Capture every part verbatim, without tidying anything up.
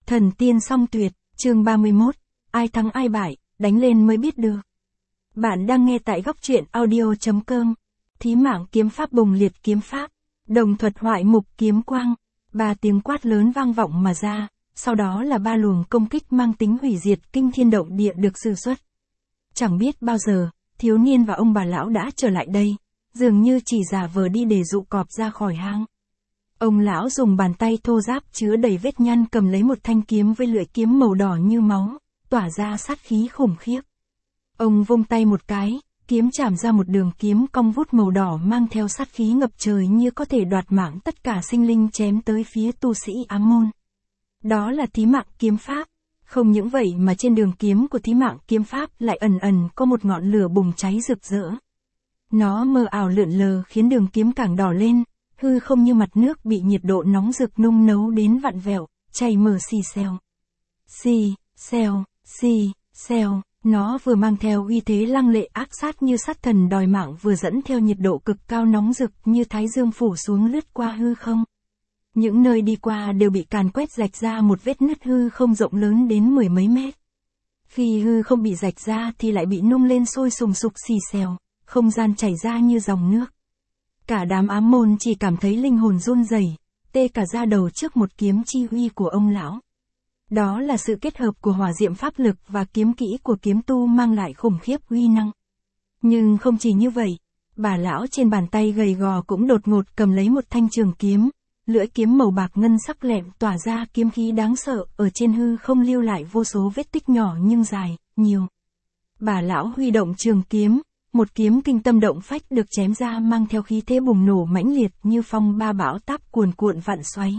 Thần tiên song tuyệt, chương ba mươi mốt, ai thắng ai bại, đánh lên mới biết được. Bạn đang nghe tại góc truyện audio chấm com. Thí mạng kiếm pháp bùng liệt kiếm pháp, đồng thuật hoại mục kiếm quang, ba tiếng quát lớn vang vọng mà ra, sau đó là ba luồng công kích mang tính hủy diệt kinh thiên động địa được sử xuất. Chẳng biết bao giờ, thiếu niên và ông bà lão đã trở lại đây, dường như chỉ giả vờ đi để dụ cọp ra khỏi hang. Ông lão dùng bàn tay thô ráp chứa đầy vết nhăn cầm lấy một thanh kiếm với lưỡi kiếm màu đỏ như máu, tỏa ra sát khí khủng khiếp. Ông vung tay một cái, kiếm chạm ra một đường kiếm cong vút màu đỏ mang theo sát khí ngập trời như có thể đoạt mạng tất cả sinh linh chém tới phía tu sĩ ám môn. Đó là thí mạng kiếm pháp. Không những vậy mà trên đường kiếm của thí mạng kiếm pháp lại ẩn ẩn có một ngọn lửa bùng cháy rực rỡ. Nó mờ ảo lượn lờ khiến đường kiếm càng đỏ lên, hư không như mặt nước bị nhiệt độ nóng rực nung nấu đến vặn vẹo, chảy mở xì xèo. Xì, xèo, xì, xèo, nó vừa mang theo uy thế lăng lệ ác sát như sát thần đòi mạng vừa dẫn theo nhiệt độ cực cao nóng rực như thái dương phủ xuống lướt qua hư không. Những nơi đi qua đều bị càn quét rạch ra một vết nứt hư không rộng lớn đến mười mấy mét. Khi hư không bị rạch ra thì lại bị nung lên sôi sùng sục xì xèo, không gian chảy ra như dòng nước. Cả đám ám môn chỉ cảm thấy linh hồn run rẩy, tê cả da đầu trước một kiếm chi uy của ông lão. Đó là sự kết hợp của hỏa diệm pháp lực và kiếm kỹ của kiếm tu mang lại khủng khiếp uy năng. Nhưng không chỉ như vậy, bà lão trên bàn tay gầy gò cũng đột ngột cầm lấy một thanh trường kiếm, lưỡi kiếm màu bạc ngân sắc lẹm tỏa ra kiếm khí đáng sợ, ở trên hư không lưu lại vô số vết tích nhỏ nhưng dài, nhiều. Bà lão huy động trường kiếm, một kiếm kinh tâm động phách được chém ra mang theo khí thế bùng nổ mãnh liệt như phong ba bão táp cuồn cuộn vặn xoáy.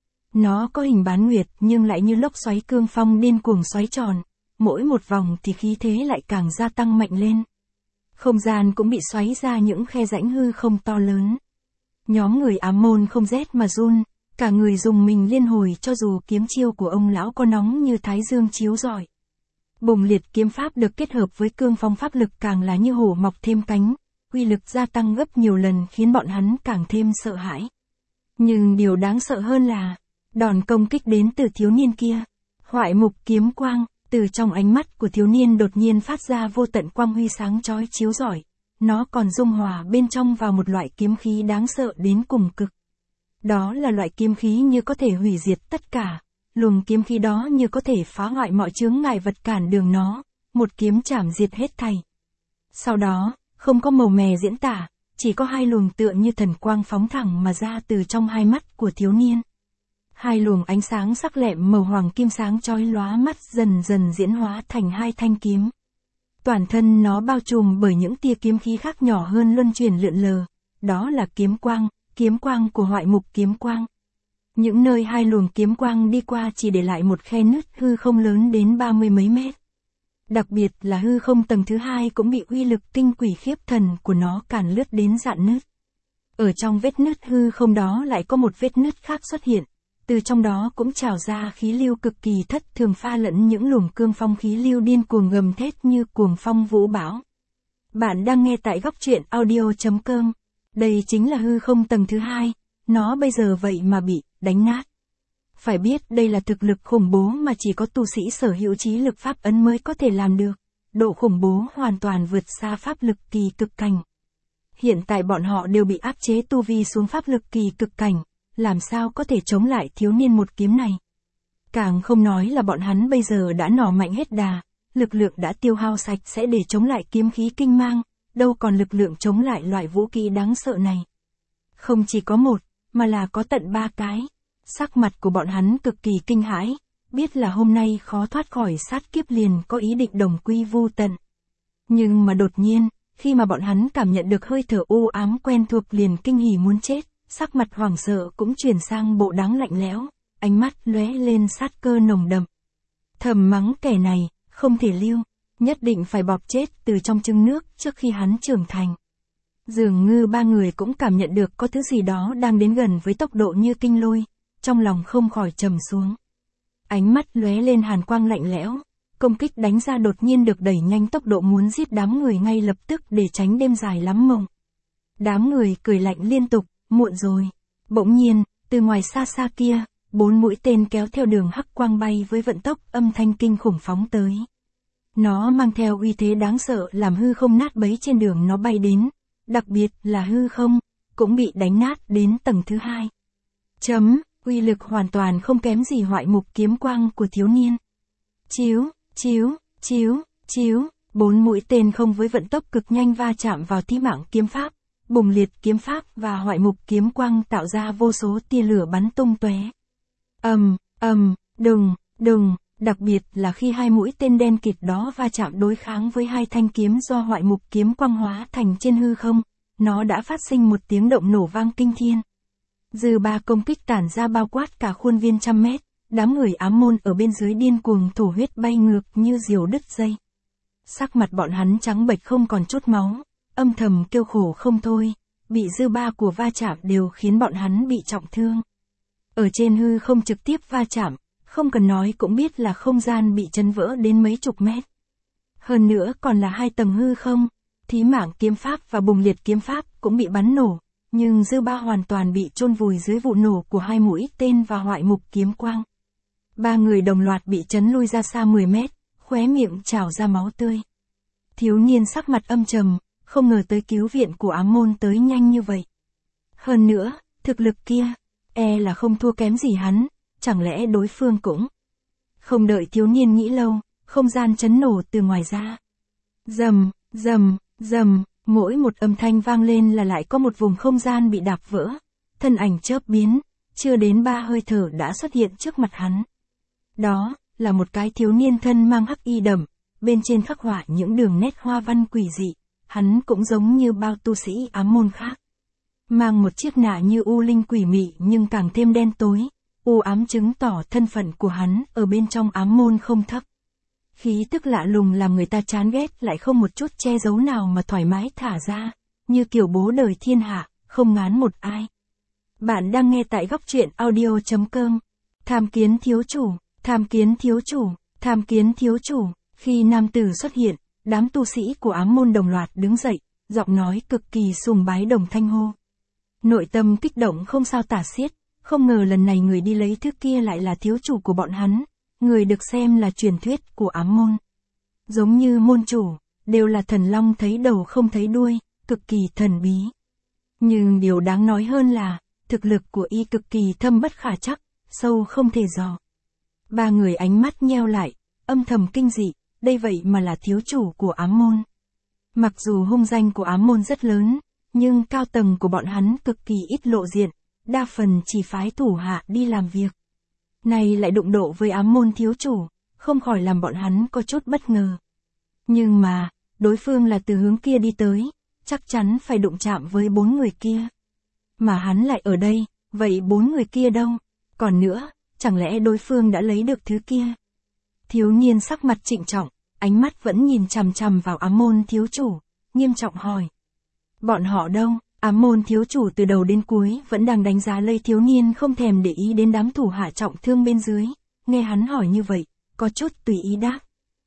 Nó có hình bán nguyệt nhưng lại như lốc xoáy cương phong điên cuồng xoáy tròn, mỗi một vòng thì khí thế lại càng gia tăng mạnh lên. Không gian cũng bị xoáy ra những khe rãnh hư không to lớn. Nhóm người ám môn không rét mà run, cả người dùng mình liên hồi cho dù kiếm chiêu của ông lão có nóng như thái dương chiếu rọi. Bùng liệt kiếm pháp được kết hợp với cương phong pháp lực càng là như hổ mọc thêm cánh, uy lực gia tăng gấp nhiều lần khiến bọn hắn càng thêm sợ hãi. Nhưng điều đáng sợ hơn là, đòn công kích đến từ thiếu niên kia. Hoại mục kiếm quang, từ trong ánh mắt của thiếu niên đột nhiên phát ra vô tận quang huy sáng chói chiếu rọi. Nó còn dung hòa bên trong vào một loại kiếm khí đáng sợ đến cùng cực. Đó là loại kiếm khí như có thể hủy diệt tất cả. Luồng kiếm khí đó như có thể phá hoại mọi chướng ngại vật cản đường nó, một kiếm chảm diệt hết thảy. Sau đó, không có màu mè diễn tả, chỉ có hai luồng tựa như thần quang phóng thẳng mà ra từ trong hai mắt của thiếu niên. Hai luồng ánh sáng sắc lẹm màu hoàng kim sáng chói lóa mắt dần dần diễn hóa thành hai thanh kiếm. Toàn thân nó bao trùm bởi những tia kiếm khí khác nhỏ hơn luân chuyển lượn lờ, đó là kiếm quang, kiếm quang của hoại mục kiếm quang. Những nơi hai luồng kiếm quang đi qua chỉ để lại một khe nứt hư không lớn đến ba mươi mấy mét. Đặc biệt là hư không tầng thứ hai cũng bị uy lực tinh quỷ khiếp thần của nó càn lướt đến rạn nứt. Ở trong vết nứt hư không đó lại có một vết nứt khác xuất hiện, từ trong đó cũng trào ra khí lưu cực kỳ thất thường pha lẫn những luồng cương phong khí lưu điên cuồng gầm thét như cuồng phong vũ bão. Bạn đang nghe tại góc truyện audio chấm com. Đây chính là hư không tầng thứ hai, nó bây giờ vậy mà bị đánh nát. Phải biết đây là thực lực khủng bố mà chỉ có tu sĩ sở hữu trí lực pháp ấn mới có thể làm được. Độ khủng bố hoàn toàn vượt xa pháp lực kỳ cực cảnh. Hiện tại bọn họ đều bị áp chế tu vi xuống pháp lực kỳ cực cảnh, làm sao có thể chống lại thiếu niên một kiếm này. Càng không nói là bọn hắn bây giờ đã nỏ mạnh hết đà, lực lượng đã tiêu hao sạch sẽ để chống lại kiếm khí kinh mang, đâu còn lực lượng chống lại loại vũ khí đáng sợ này. Không chỉ có một, mà là có tận ba cái. Sắc mặt của bọn hắn cực kỳ kinh hãi, biết là hôm nay khó thoát khỏi sát kiếp liền có ý định đồng quy vu tận. Nhưng mà đột nhiên, khi mà bọn hắn cảm nhận được hơi thở u ám quen thuộc liền kinh hỉ muốn chết, sắc mặt hoảng sợ cũng chuyển sang bộ đáng lạnh lẽo, ánh mắt lóe lên sát cơ nồng đậm. Thầm mắng kẻ này, không thể lưu, nhất định phải bọc chết từ trong trứng nước trước khi hắn trưởng thành. Dường như ba người cũng cảm nhận được có thứ gì đó đang đến gần với tốc độ như kinh lôi, trong lòng không khỏi trầm xuống. Ánh mắt lóe lên hàn quang lạnh lẽo, công kích đánh ra đột nhiên được đẩy nhanh tốc độ muốn giết đám người ngay lập tức để tránh đêm dài lắm mộng. Đám người cười lạnh liên tục, muộn rồi. Bỗng nhiên, từ ngoài xa xa kia, bốn mũi tên kéo theo đường hắc quang bay với vận tốc âm thanh kinh khủng phóng tới. Nó mang theo uy thế đáng sợ làm hư không nát bấy trên đường nó bay đến, đặc biệt là hư không, cũng bị đánh nát đến tầng thứ hai. Chấm, uy lực hoàn toàn không kém gì Hoại Mục kiếm quang của thiếu niên. Chiếu, chiếu, chiếu, chiếu, bốn mũi tên không với vận tốc cực nhanh va chạm vào Thí Mạng kiếm pháp, Bùng Liệt kiếm pháp và Hoại Mục kiếm quang tạo ra vô số tia lửa bắn tung tóe. Ầm, ầm, đùng, đùng, đặc biệt là khi hai mũi tên đen kịt đó va chạm đối kháng với hai thanh kiếm do Hoại Mục kiếm quang hóa thành trên hư không, nó đã phát sinh một tiếng động nổ vang kinh thiên. Dư ba công kích tản ra bao quát cả khuôn viên trăm mét, đám người ám môn ở bên dưới điên cuồng thổ huyết bay ngược như diều đứt dây. Sắc mặt bọn hắn trắng bệch không còn chút máu, âm thầm kêu khổ không thôi, bị dư ba của va chạm đều khiến bọn hắn bị trọng thương. Ở trên hư không trực tiếp va chạm, không cần nói cũng biết là không gian bị chấn vỡ đến mấy chục mét. Hơn nữa còn là hai tầng hư không, Thí Mạng kiếm pháp và Bùng Liệt kiếm pháp cũng bị bắn nổ, nhưng dư ba hoàn toàn bị chôn vùi dưới vụ nổ của hai mũi tên và Hoại Mục kiếm quang. Ba người đồng loạt bị chấn lui ra xa mười mét, khóe miệng trào ra máu tươi. Thiếu niên sắc mặt âm trầm, không ngờ tới cứu viện của ám môn tới nhanh như vậy. Hơn nữa, thực lực kia, e là không thua kém gì hắn, chẳng lẽ đối phương cũng. Không đợi thiếu niên nghĩ lâu, không gian chấn nổ từ ngoài ra. Rầm, rầm, rầm, mỗi một âm thanh vang lên là lại có một vùng không gian bị đạp vỡ, thân ảnh chớp biến, chưa đến ba hơi thở đã xuất hiện trước mặt hắn. Đó, là một cái thiếu niên thân mang hắc y đậm, bên trên khắc họa những đường nét hoa văn quỷ dị, hắn cũng giống như bao tu sĩ ám môn khác. Mang một chiếc nạ như u linh quỷ mị nhưng càng thêm đen tối, u ám chứng tỏ thân phận của hắn ở bên trong ám môn không thấp. Khí tức lạ lùng làm người ta chán ghét lại không một chút che giấu nào mà thoải mái thả ra, như kiểu bố đời thiên hạ, không ngán một ai. Bạn đang nghe tại góc truyện audio chấm com. Tham kiến thiếu chủ, tham kiến thiếu chủ, tham kiến thiếu chủ. Khi nam tử xuất hiện, đám tu sĩ của ám môn đồng loạt đứng dậy, giọng nói cực kỳ sùng bái đồng thanh hô. Nội tâm kích động không sao tả xiết, không ngờ lần này người đi lấy thứ kia lại là thiếu chủ của bọn hắn, người được xem là truyền thuyết của ám môn. Giống như môn chủ, đều là thần long thấy đầu không thấy đuôi, cực kỳ thần bí. Nhưng điều đáng nói hơn là, thực lực của y cực kỳ thâm bất khả trắc, sâu không thể dò. Ba người ánh mắt nheo lại, âm thầm kinh dị, đây vậy mà là thiếu chủ của ám môn. Mặc dù hung danh của ám môn rất lớn, nhưng cao tầng của bọn hắn cực kỳ ít lộ diện, đa phần chỉ phái thủ hạ đi làm việc. Này lại đụng độ với ám môn thiếu chủ, không khỏi làm bọn hắn có chút bất ngờ. Nhưng mà, đối phương là từ hướng kia đi tới, chắc chắn phải đụng chạm với bốn người kia. Mà hắn lại ở đây, vậy bốn người kia đâu? Còn nữa, chẳng lẽ đối phương đã lấy được thứ kia? Thiếu niên sắc mặt trịnh trọng, ánh mắt vẫn nhìn chằm chằm vào ám môn thiếu chủ, nghiêm trọng hỏi. Bọn họ đâu? Ám môn thiếu chủ từ đầu đến cuối vẫn đang đánh giá lây thiếu niên không thèm để ý đến đám thủ hạ trọng thương bên dưới, nghe hắn hỏi như vậy, có chút tùy ý đáp.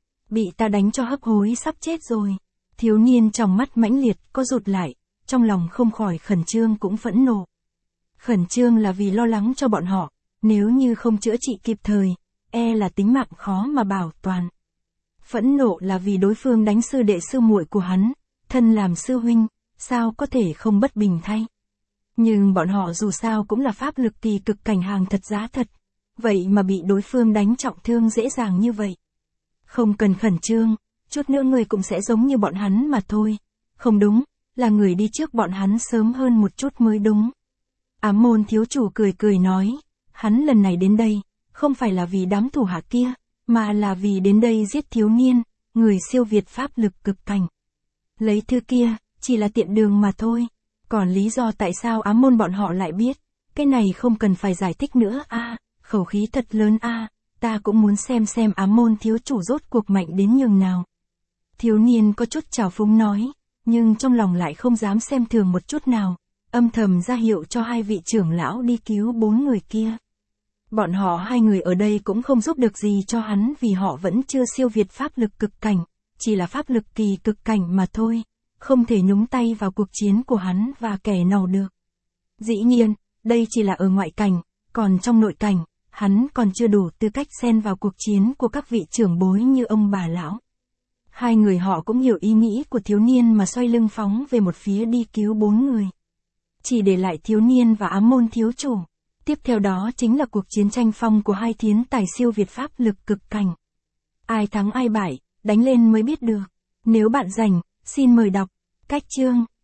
Bị ta đánh cho hấp hối sắp chết rồi. Thiếu niên trong mắt mãnh liệt có rụt lại, trong lòng không khỏi khẩn trương cũng phẫn nộ. Khẩn trương là vì lo lắng cho bọn họ, nếu như không chữa trị kịp thời, e là tính mạng khó mà bảo toàn. Phẫn nộ là vì đối phương đánh sư đệ sư muội của hắn, thân làm sư huynh, sao có thể không bất bình thay. Nhưng bọn họ dù sao cũng là pháp lực kỳ cực cảnh hàng thật giá thật, vậy mà bị đối phương đánh trọng thương dễ dàng như vậy. Không cần khẩn trương, chút nữa người cũng sẽ giống như bọn hắn mà thôi. Không đúng, là người đi trước bọn hắn sớm hơn một chút mới đúng. Ám môn thiếu chủ cười cười nói, hắn lần này đến đây, không phải là vì đám thủ hạ kia, mà là vì đến đây giết thiếu niên, người siêu việt pháp lực cực cảnh. Lấy thứ kia, chỉ là tiện đường mà thôi. Còn lý do tại sao ám môn bọn họ lại biết, cái này không cần phải giải thích nữa a à, khẩu khí thật lớn a à, ta cũng muốn xem xem ám môn thiếu chủ rốt cuộc mạnh đến nhường nào. Thiếu niên có chút trào phúng nói, nhưng trong lòng lại không dám xem thường một chút nào, âm thầm ra hiệu cho hai vị trưởng lão đi cứu bốn người kia. Bọn họ hai người ở đây cũng không giúp được gì cho hắn vì họ vẫn chưa siêu việt pháp lực cực cảnh, chỉ là pháp lực kỳ cực cảnh mà thôi, không thể nhúng tay vào cuộc chiến của hắn và kẻ nào được. Dĩ nhiên, đây chỉ là ở ngoại cảnh, còn trong nội cảnh, hắn còn chưa đủ tư cách xen vào cuộc chiến của các vị trưởng bối như ông bà lão. Hai người họ cũng hiểu ý nghĩ của thiếu niên mà xoay lưng phóng về một phía đi cứu bốn người. Chỉ để lại thiếu niên và ám môn thiếu chủ. Tiếp theo đó chính là cuộc chiến tranh phong của hai thiên tài siêu việt pháp lực cực cảnh. Ai thắng ai bại, đánh lên mới biết được. Nếu bạn rảnh, xin mời đọc. Cách chương.